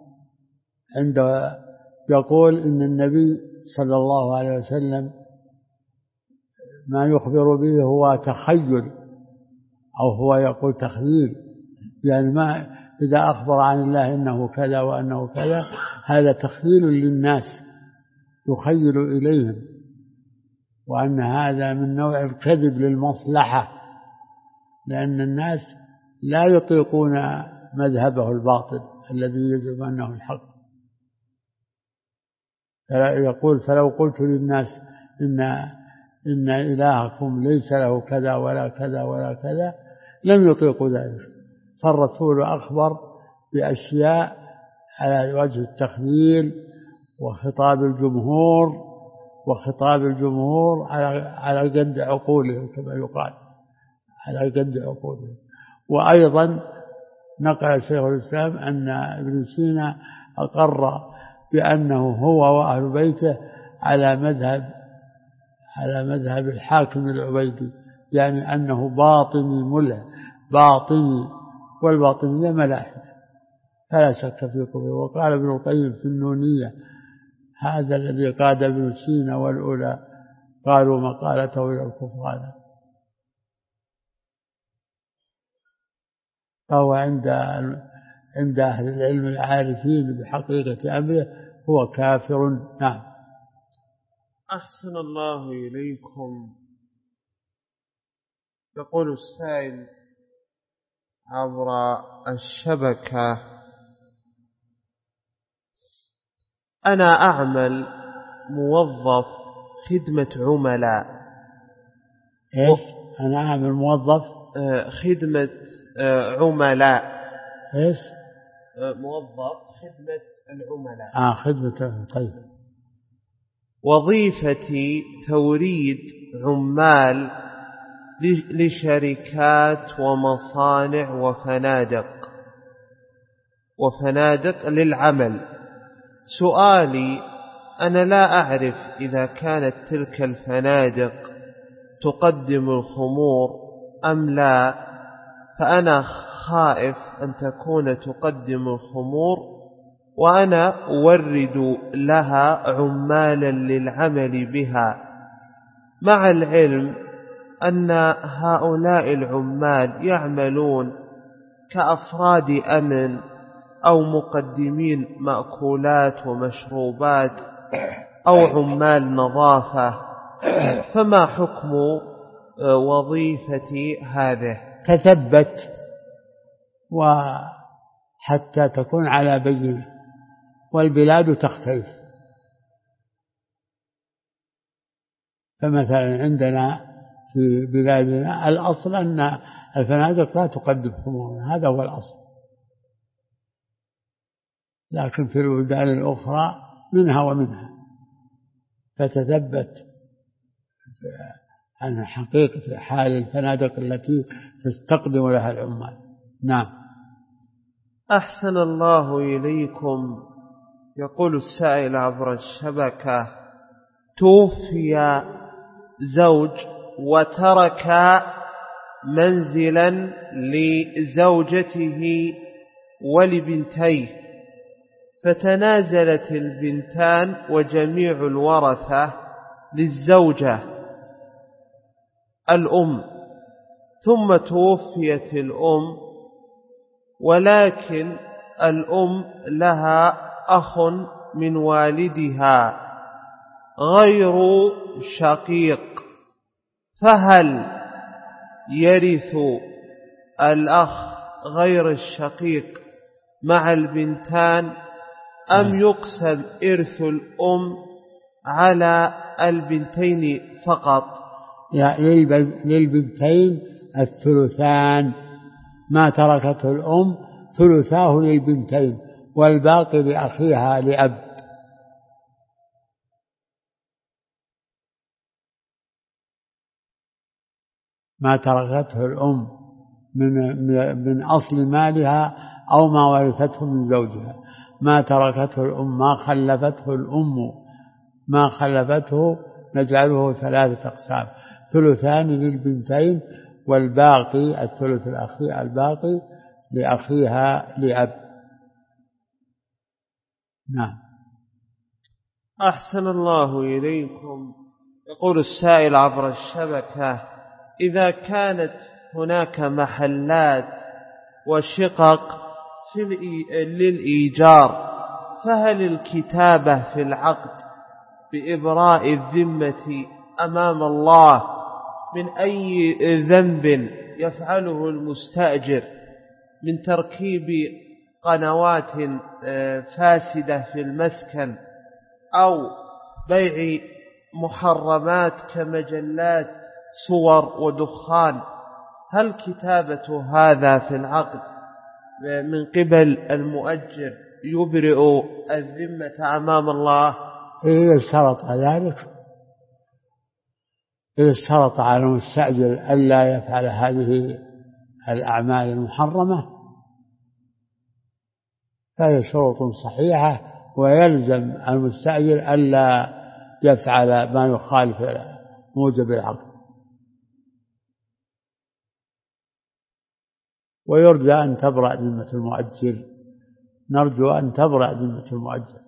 يقول إن النبي صلى الله عليه وسلم ما يخبر به هو تخيل، أو هو يقول تخيل، يعني ما إذا أخبر عن الله إنه كذا وأنه كذا هذا تخيل للناس يخيل إليهم، وأن هذا من نوع الكذب للمصلحة، لأن الناس لا يطيقون مذهبه الباطل الذي يزعم أنه الحق. يقول: فلو قلت للناس إن إلهكم ليس له كذا ولا كذا ولا كذا لم يطيقوا ذلك. فالرسول أخبر بأشياء على وجه التخييل وخطاب الجمهور على قد عقولهم، كما يقال، على قد عقولهم. وأيضا نقل شيخ الإسلام أن ابن سينا أقر بأنه هو وأهل بيته على مذهب الحاكم العبيدي، يعني أنه باطني ملح باطني، والباطنية ملاحدة، فلا شك في كفره. وقال ابن القيم في النونية: هذا الذي قاد ابن سينا والأولى قالوا مقالته إلى الكفران. فهو عند أهل العلم العارفين بحقيقة أمره هو كافر. نعم. أحسن الله إليكم. يقول السائل عبر الشبكة: أنا أعمل موظف خدمة عملاء. إيش؟ أنا أعمل موظف خدمة عملاء. إيش؟ موظف خدمة العملاء. خدمة. طيب. وظيفتي توريد عمال لشركات ومصانع وفنادق للعمل. سؤالي: أنا لا أعرف إذا كانت تلك الفنادق تقدم الخمور أم لا، فأنا خائف أن تكون تقدم الخمور، وأنا أورد لها عمالا للعمل بها، مع العلم أن هؤلاء العمال يعملون كأفراد أمن أو مقدمين مأكولات ومشروبات أو عمال نظافة، فما حكم وظيفتي هذه؟ تثبت وحتى تكون على بينة، والبلاد تختلف، فمثلا عندنا في بلادنا الأصل أن الفنادق لا تقدم خمورا، هذا هو الأصل، لكن في البلدان الأخرى منها ومنها، فتثبت عن حقيقة حال الفنادق التي تستقدم لها العمال. نعم. أحسن الله إليكم. يقول السائل عبر الشبكة: توفي زوج وترك منزلا لزوجته ولبنتيه، فتنازلت البنتان وجميع الورثة للزوجة الأم، ثم توفيت الأم، ولكن الأم لها أخ من والدها غير شقيق، فهل يرث الأخ غير الشقيق مع البنتان أم يقسم إرث الأم على البنتين فقط؟ للبنتين الثلثان، ما تركته الأم ثلثاه للبنتين والباقي لأخيها لأب. ما تركته الأم من أصل مالها أو ما ورثته من زوجها، ما تركته الأم، ما خلفته الأم، ما خلفته نجعله 3 أقسام: ثلثان للبنتين والباقي الثلث الباقي لأخيها لأب. نعم. أحسن الله إليكم. يقول السائل عبر الشبكة: إذا كانت هناك محلات وشقق للإيجار، فهل الكتابة في العقد بإبراء الذمة أمام الله من أي ذنب يفعله المستأجر من تركيب قنوات فاسدة في المسكن أو بيع محرمات كمجلات صور ودخان، هل كتابة هذا في العقد من قبل المؤجر يبرئ الذمة أمام الله؟ إذا اشترط ذلك، إذا اشترط على المستأجر ألا يفعل هذه الأعمال المحرمة فهي شروط صحيحة، ويلزم المستأجر ألا يفعل ما يخالف موجب العقد، ويرجى أن تبرأ ذمة المؤجر، نرجو أن تبرأ ذمة المؤجر.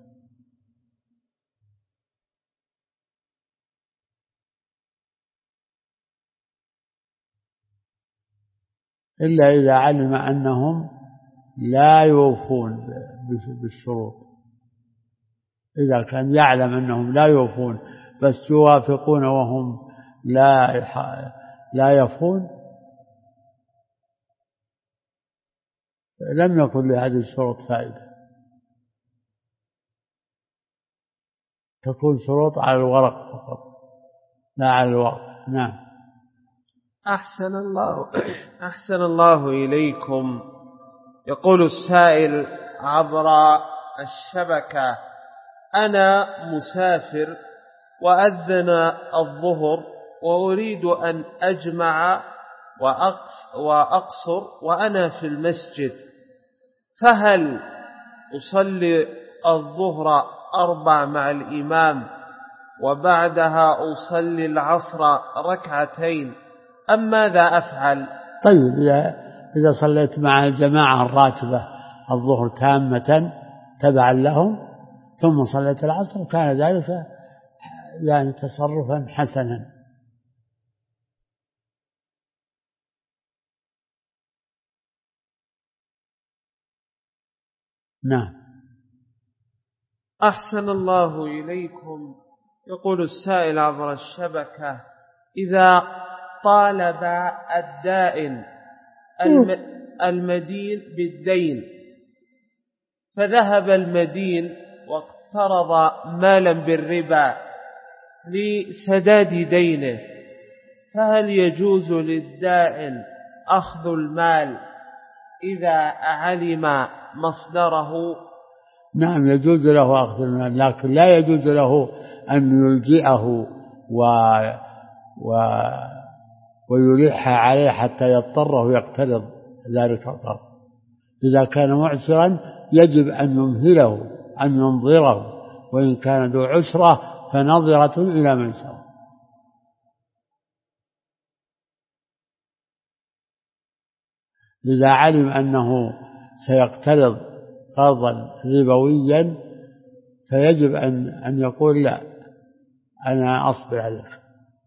إلا إذا علم أنهم لا يوفون بالشروط، إذا كان يعلم أنهم لا يوفون بس يوافقون وهم لا يفون، لم يكن لهذه الشروط فائدة، تكون شروط على الورق فقط لا على الواقع. نعم. أحسن الله إليكم. يقول السائل عبر الشبكة: أنا مسافر وأذن الظهر وأريد أن أجمع وأقصر وأنا في المسجد، فهل أصلي الظهر 4 مع الإمام وبعدها أصلي العصر 2 أم ماذا أفعل؟ طيب، إذا صليت مع الجماعة الراتبة الظهر تامة تبعا لهم ثم صليت العصر كان ذلك يعني تصرفا حسنا. نعم. أحسن الله إليكم. يقول السائل عبر الشبكة: إذا طالب الدائن المدين بالدين فذهب المدين واقترض مالا بالربا، لسداد دينه، فهل يجوز للدائن أخذ المال إذا علم مصدره؟ نعم يجوز له أخذ المال، لكن لا يجوز له أن يلجئه ويلح عليه حتى يضطر ويقترض ذلك القرض. إذا كان معسرا يجب أن يمهله، أن ينظره، وإن كان ذو عسرة فنظرة إلى ميسرة. إذا علم أنه سيقترض قرضا ربويا فيجب أن يقول لا، أنا أصبر عليك.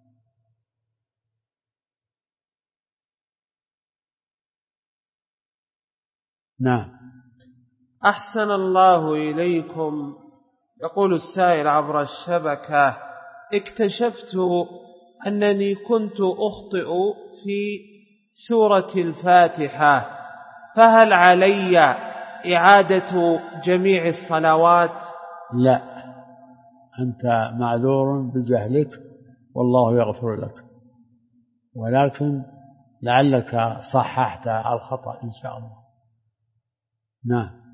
نعم. أحسن الله إليكم. يقول السائل عبر الشبكة: اكتشفت أنني كنت أخطئ في سورة الفاتحة، فهل علي إعادة جميع الصلوات؟ لا، أنت معذور بجهلك والله يغفر لك، ولكن لعلك صححت الخطأ إن شاء الله. نعم.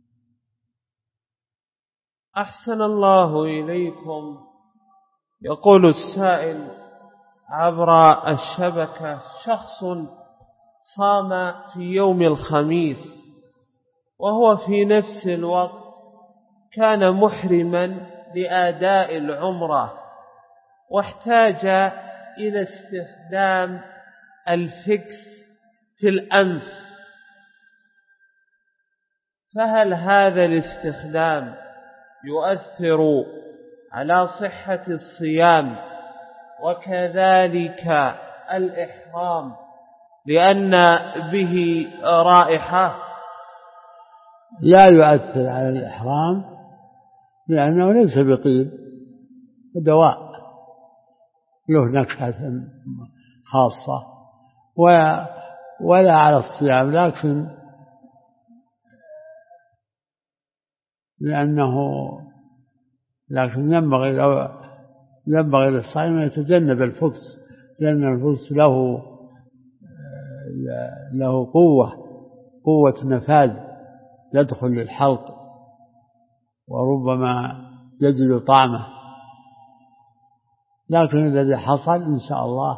أحسن الله إليكم. يقول السائل عبر الشبكة: شخص صام في يوم الخميس وهو في نفس الوقت كان محرما لأداء العمرة، واحتاج إلى استخدام الفكس في الأنف، فهل هذا الاستخدام يؤثر على صحة الصيام وكذلك الإحرام لأن به رائحة؟ لا يؤثر على الإحرام لأنه ليس بطيب، دواء له نكهة خاصة، ولا على الصيام، لكن ينبغي للصائم أن يتجنب الفكس، لأن الفكس له قوة نفاذ، يدخل للحلق وربما يجد طعمه. لكن الذي حصل إن شاء الله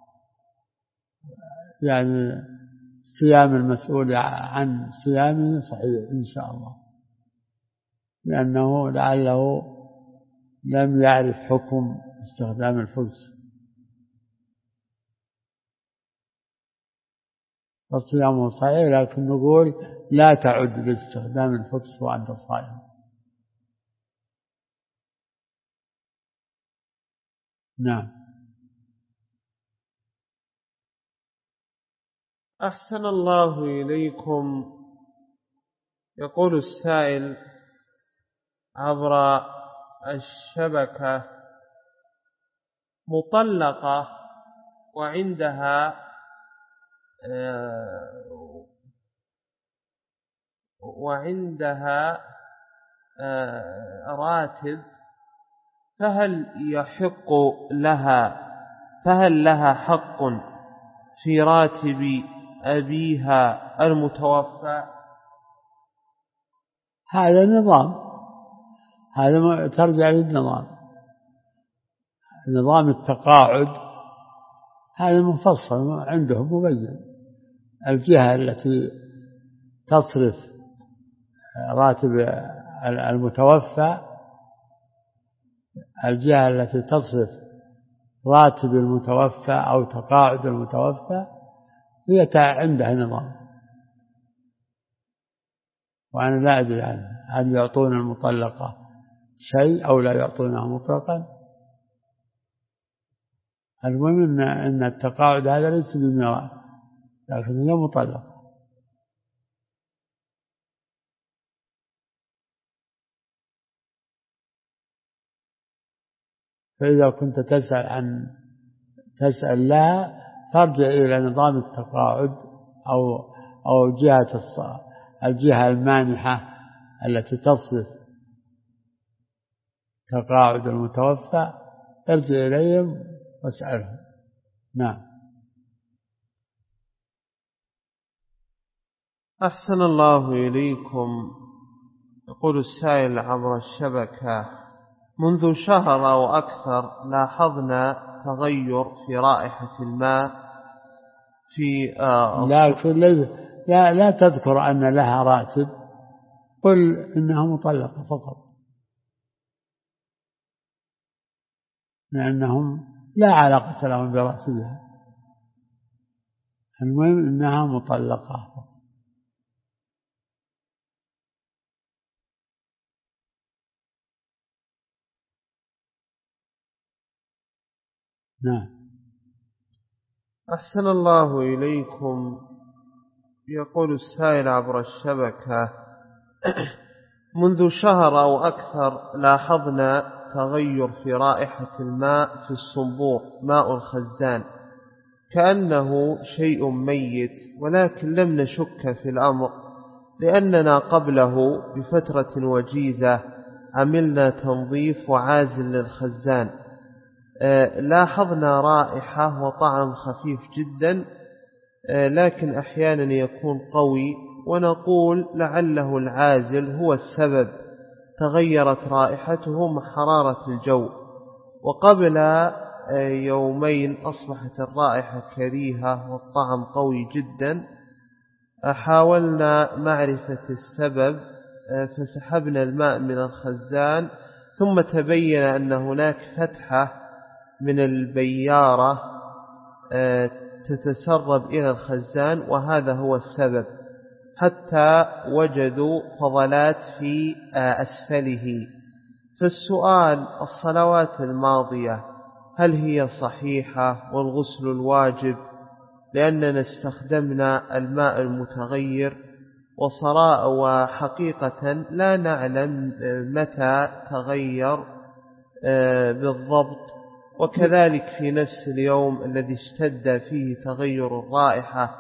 يعني صيام المسؤول عن صيامه صحيح إن شاء الله، لأنه لعله لم يعرف حكم استخدام الفلس، فصيامه صحيح، لكن نقول لا تعد باستخدام الفلس وأنت صائم. نعم. أحسن الله إليكم. يقول السائل عبر الشبكة: مطلقة وعندها راتب، فهل لها حق في راتب أبيها المتوفى؟ هذا نظام، هذا ترجع للنظام، نظام التقاعد هذا مفصل عندهم مبين. الجهة التي تصرف راتب المتوفى، الجهة التي تصرف راتب المتوفى أو تقاعد المتوفى هي عندها نظام، وأنا لا أدري عنه، هل يعطون المطلقة شيء أو لا يعطونها مطلقا. المهم أن التقاعد هذا ليس بميراث، لكن هي مطلقة. فإذا كنت تسأل لها فارجع إلى نظام التقاعد أو الجهة المانحة التي تصرف تقاعد المتوفى، ارجع إليهم واسألهم. نعم. أحسن الله إليكم. يقول السائل عبر الشبكة: منذ شهر أو أكثر لاحظنا تغير في رائحة الماء في لا تذكر أن لها راتب، قل إنها مطلقة فقط، لأنهم لا علاقة لهم براتبها، المهم إنها مطلقة فقط. نعم. أحسن الله إليكم. يقول السائل عبر الشبكة: منذ شهر أو أكثر لاحظنا تغير في رائحة الماء في الصنبور، ماء الخزان، كأنه شيء ميت، ولكن لم نشك في الأمر لأننا قبله بفترة وجيزة عملنا تنظيف وعازل للخزان. لاحظنا رائحة وطعم خفيف جدا، لكن أحيانا يكون قوي، ونقول لعله العازل هو السبب، تغيرت رائحته مع حرارة الجو. وقبل يومين أصبحت الرائحة كريهة والطعم قوي جدا. حاولنا معرفة السبب فسحبنا الماء من الخزان، ثم تبين أن هناك فتحة من البيارة تتسرب إلى الخزان، وهذا هو السبب، حتى وجدوا فضلات في أسفله. فالسؤال: الصلوات الماضية هل هي صحيحة والغسل الواجب؟ لأننا استخدمنا الماء المتغير، وحقيقة لا نعلم متى تغير بالضبط. وكذلك في نفس اليوم الذي اشتد فيه تغير الرائحة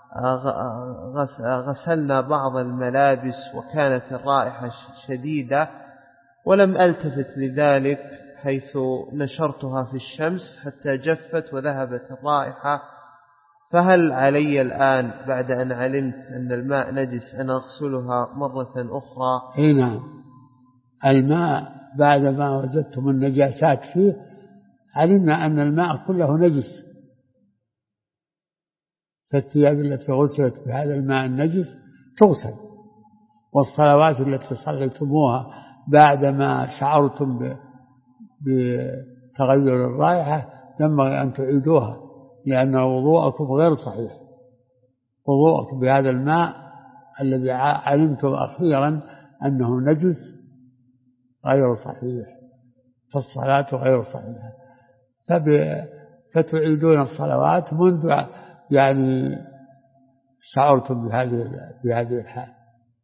غسلنا بعض الملابس وكانت الرائحة شديدة، ولم ألتفت لذلك حيث نشرتها في الشمس حتى جفت وذهبت الرائحة. فهل علي الآن بعد أن علمت أن الماء نجس أن أغسلها مرة أخرى؟ نعم. الماء بعد ما وجدتم النجاسات فيه علمنا أن الماء كله نجس، فالثياب التي غسلت بهذا الماء النجس تغسل، والصلوات التي صليتموها بعدما شعرتم بتغير الرائحة ينبغي أن تعيدوها، لأن وضوءكم غير صحيح. وضوءكم بهذا الماء الذي علمتم أخيرا أنه نجس غير صحيح، فالصلاة غير صحيحة، فتعيدون الصلوات منذ يعني شعرتم بهذه الحال.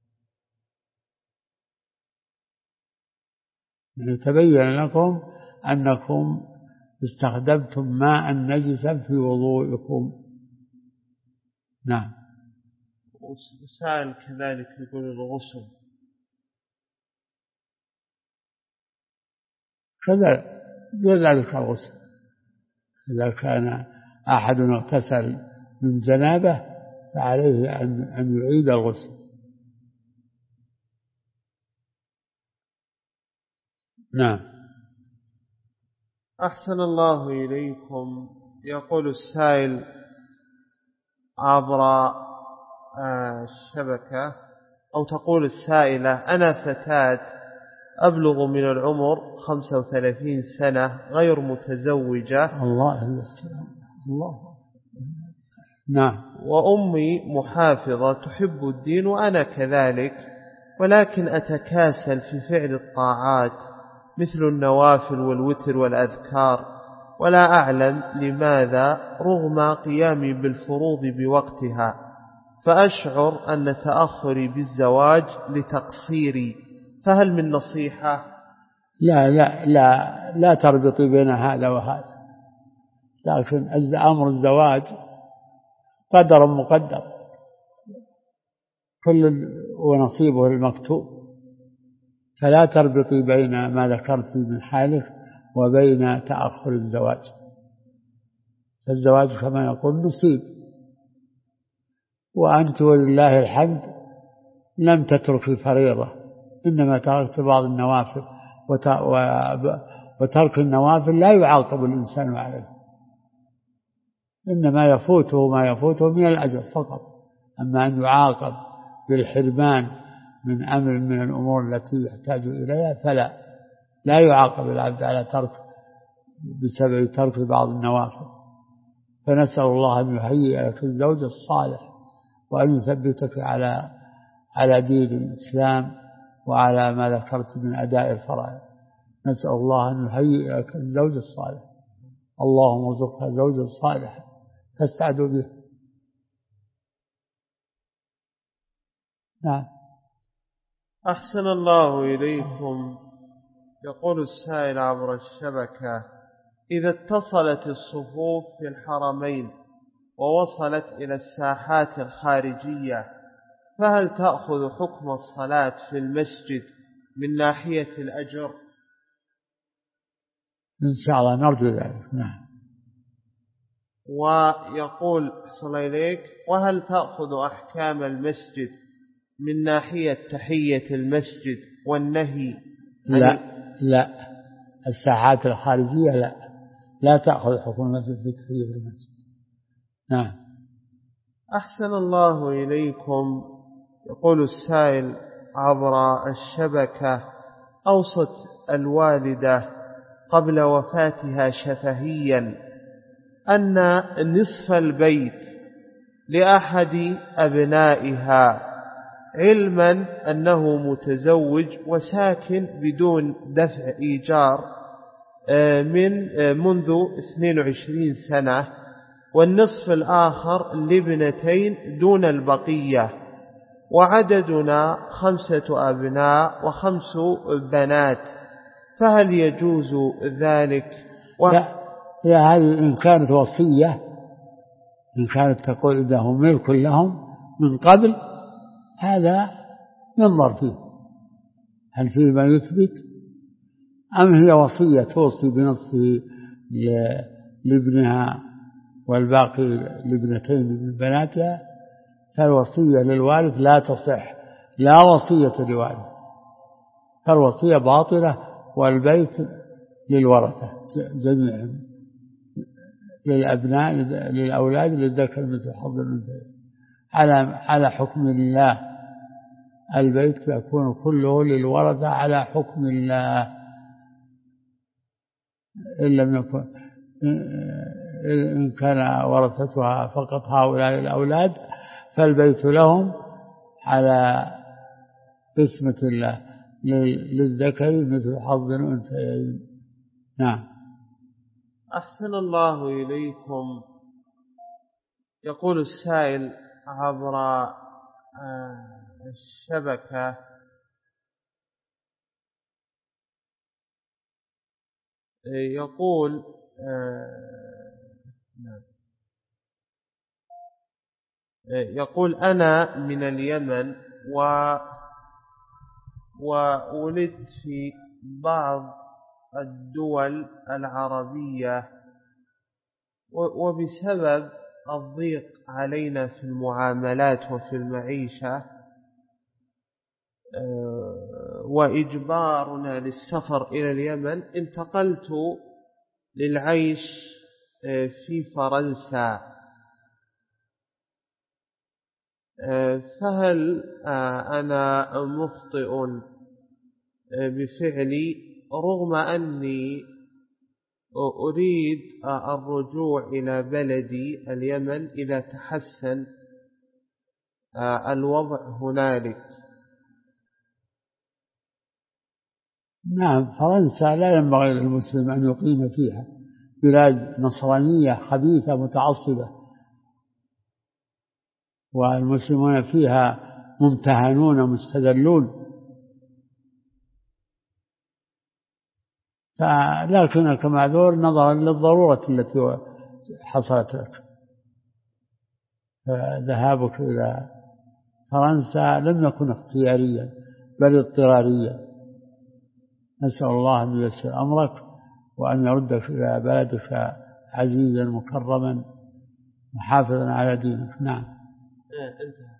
تبين لكم أنكم استخدمتم ماء نجسا في وضوئكم. نعم. وسائل كذلك يقول الغسل كذلك الغسل، إذا كان أحد اغتسل من جنابه فعليه أن يعيد الغسل. نعم. أحسن الله إليكم. يقول السائل عبر الشبكة، أو تقول السائلة: أنا فتاة أبلغ من العمر 35 سنة، غير متزوجة. الله السلام. الله. نعم. وأمي محافظة تحب الدين وأنا كذلك، ولكن أتكاسل في فعل الطاعات مثل النوافل والوتر والأذكار، ولا أعلم لماذا رغم قيامي بالفروض بوقتها، فأشعر أن تأخري بالزواج لتقصيري، فهل من نصيحة؟ لا تربطي بين هذا وهذا، لكن أمر الزواج قدر مقدر، كل ونصيبه المكتوب، فلا تربطي بين ما ذكرت من حالك وبين تأخر الزواج. فالزواج كما يقول نصيب، وأنت ولله الحمد لم تترك الفريضة، إنما تركت بعض النوافل، وترك النوافل لا يعاقب الإنسان عليه، إنما يفوته ما يفوته من الأجر فقط. أما أن يعاقب بالحرمان من أمر من الأمور التي يحتاج إليها لا يعاقب العبد على بسبب ترك بعض النوافل. فنسأل الله أن يهيئ لك الزوج الصالح، وأن يثبتك على دين الإسلام وعلى ما ذكرت من أداء الفرائض. نسأل الله أن يهيئ لك الزوج الصالح. اللهم ارزقها زوجا صالحا تسعد به. نعم. أحسن الله إليكم. يقول السائل عبر الشبكة: إذا اتصلت الصفوف في الحرمين ووصلت إلى الساحات الخارجية، فهل تأخذ حكم الصلاة في المسجد من ناحية الأجر؟ إن شاء الله نرجو ذلك. نعم. ويقول أحسن إليك: وهل تأخذ أحكام المسجد من ناحية تحية المسجد والنهي؟ لا الساحات الخارجية لا تأخذ حكم المسجد في تحية المسجد. نعم. أحسن الله إليكم. يقول السائل عبر الشبكة: أوصت الوالدة قبل وفاتها شفهيا أن نصف البيت لأحد أبنائها، علما أنه متزوج وساكن بدون دفع إيجار منذ 22 سنة، والنصف الآخر لابنتين دون البقية، وعددنا 5 أبناء و5 بنات، فهل يجوز ذلك؟ لا هذه إن كانت وصية، إن كانت تقول إنه ملك لهم من قبل، هذا ينظر فيه هل فيه ما يثبت، أم هي وصية توصي بنصفه لابنها والباقي لابنتين من بناتها، فالوصية للوالد لا تصح، لا وصية لوالد، فالوصية باطلة، والبيت للورثة جميعا، للأبناء للأولاد للذكر مثل حظ الأنثيين على حكم الله. البيت يكون كله للورثة على حكم الله، إن لم يكن إن كان ورثتها فقط هؤلاء الأولاد فالبيت لهم على قسمة الله، للذكر مثل حظ الأنثيين. نعم. أحسن الله إليكم. يقول السائل عبر الشبكة: يقول يقول أنا من اليمن وولدت في بعض الدول العربية، وبسبب الضيق علينا في المعاملات وفي المعيشة وإجبارنا للسفر إلى اليمن، انتقلت للعيش في فرنسا، فهل أنا مخطئ بفعلي رغم أني أريد الرجوع إلى بلدي اليمن إذا تحسن الوضع هنالك؟ نعم. فرنسا لا ينبغي للمسلم أن يقيم فيها، بلاد نصرانية خبيثة متعصبة، والمسلمون فيها ممتهنون مستذلون، لكنك معذور نظرا للضرورة التي حصلت لك. فذهابك إلى فرنسا لم يكن اختياريا بل اضطراريا. نسأل الله أن ييسر أمرك وأن يردك إلى بلدك عزيزا مكرما محافظا على دينك. نعم. انتهى.